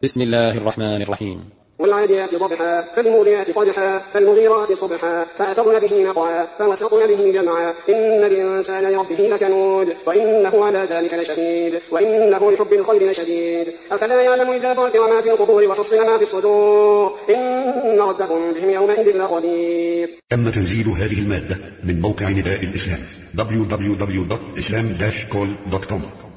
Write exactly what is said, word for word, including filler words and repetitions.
بسم الله الرحمن الرحيم. والعاديات ضبحا فالموريات قدحا فالمغيرات صبحا فأثرن به نقعا فوسطن به جمعا إن الإنسان لربه لكنود وإنه على ذلك لشهيد وإنه لحب الخير لشديد أفلا يعلم إذا بعثر ما في القبور وحصل ما في الصدور إن ربهم بهم يومئذ لخبير. تم تنزيل هذه المادة من موقع نداء الإسلام دبليو دبليو دبليو دوت إسلام داش كول دوت كوم.